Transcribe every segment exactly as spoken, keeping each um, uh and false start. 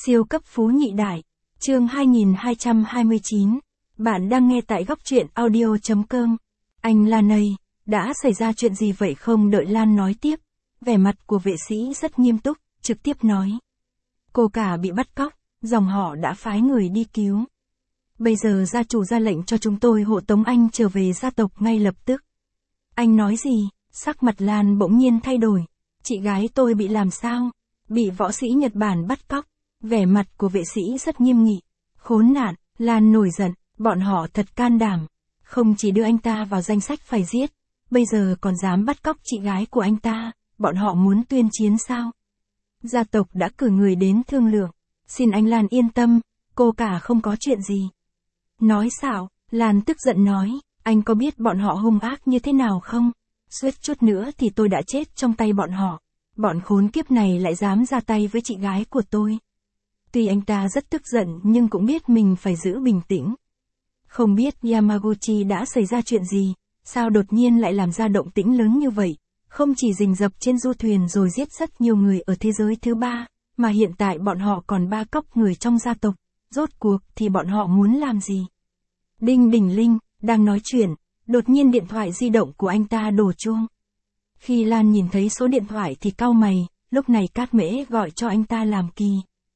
Siêu cấp phú nhị đại, chương hai nghìn hai trăm hai mươi chín. Bạn đang nghe tại góc truyện audio.com. Anh Lan ơi, đã xảy ra chuyện gì vậy? Không đợi Lan nói tiếp, vẻ mặt của vệ sĩ rất nghiêm túc, trực tiếp nói. Cô cả bị bắt cóc, dòng họ đã phái người đi cứu. Bây giờ gia chủ ra lệnh cho chúng tôi hộ tống anh trở về gia tộc ngay lập tức. Anh nói gì? Sắc mặt Lan bỗng nhiên thay đổi. Chị gái tôi bị làm sao? Bị võ sĩ Nhật Bản bắt cóc. Vẻ mặt của vệ sĩ rất nghiêm nghị. Khốn nạn, Lan nổi giận, bọn họ thật can đảm. Không chỉ đưa anh ta vào danh sách phải giết, bây giờ còn dám bắt cóc chị gái của anh ta, bọn họ muốn tuyên chiến sao? Gia tộc đã cử người đến thương lượng. Xin anh Lan yên tâm, cô cả không có chuyện gì. Nói xạo, Lan tức giận nói, anh có biết bọn họ hung ác như thế nào không? Suýt chút nữa thì tôi đã chết trong tay bọn họ. Bọn khốn kiếp này lại dám ra tay với chị gái của tôi. Tuy anh ta rất tức giận nhưng cũng biết mình phải giữ bình tĩnh. Không biết Yamaguchi đã xảy ra chuyện gì, sao đột nhiên lại làm ra động tĩnh lớn như vậy, không chỉ rình rập trên du thuyền rồi giết rất nhiều người ở thế giới thứ ba, mà hiện tại bọn họ còn ba cóc người trong gia tộc, rốt cuộc thì bọn họ muốn làm gì? Đinh đỉnh linh, đang nói chuyện, đột nhiên điện thoại di động của anh ta đổ chuông. Khi Lan nhìn thấy số điện thoại thì cau mày, lúc này Cát Mễ gọi cho anh ta làm kỳ.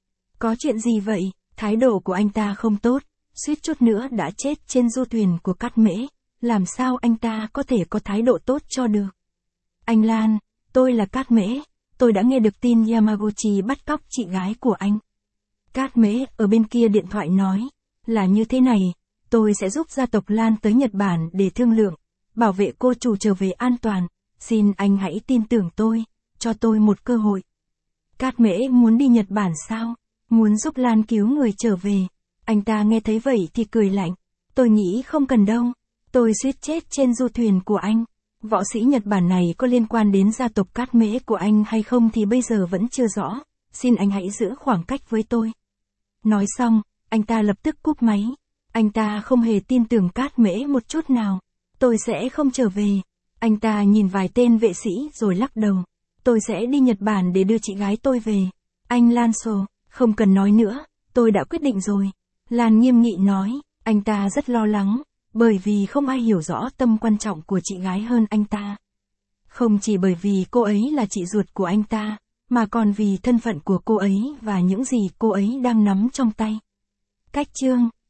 Có chuyện gì vậy? Thái độ của anh ta không tốt, suýt chút nữa đã chết trên du thuyền của Cát Mễ, làm sao anh ta có thể có thái độ tốt cho được? Anh Lan, tôi là Cát Mễ, tôi đã nghe được tin Yamaguchi bắt cóc chị gái của anh. Cát Mễ ở bên kia điện thoại nói, là như thế này, tôi sẽ giúp gia tộc Lan tới Nhật Bản để thương lượng, bảo vệ cô chủ trở về an toàn, xin anh hãy tin tưởng tôi, cho tôi một cơ hội. Cát Mễ muốn đi Nhật Bản sao? Muốn giúp Lan cứu người trở về. Anh ta nghe thấy vậy thì cười lạnh. Tôi nghĩ không cần đâu. Tôi suýt chết trên du thuyền của anh. Võ sĩ Nhật Bản này có liên quan đến gia tộc Cát Mễ của anh hay không thì bây giờ vẫn chưa rõ. Xin anh hãy giữ khoảng cách với tôi. Nói xong, anh ta lập tức cúp máy. Anh ta không hề tin tưởng Cát Mễ một chút nào. Tôi sẽ không trở về. Anh ta nhìn vài tên vệ sĩ rồi lắc đầu. Tôi sẽ đi Nhật Bản để đưa chị gái tôi về. Anh Lan Sô, không cần nói nữa, tôi đã quyết định rồi. Lan nghiêm nghị nói, anh ta rất lo lắng, bởi vì không ai hiểu rõ tâm quan trọng của chị gái hơn anh ta. Không chỉ bởi vì cô ấy là chị ruột của anh ta, mà còn vì thân phận của cô ấy và những gì cô ấy đang nắm trong tay. Cách chương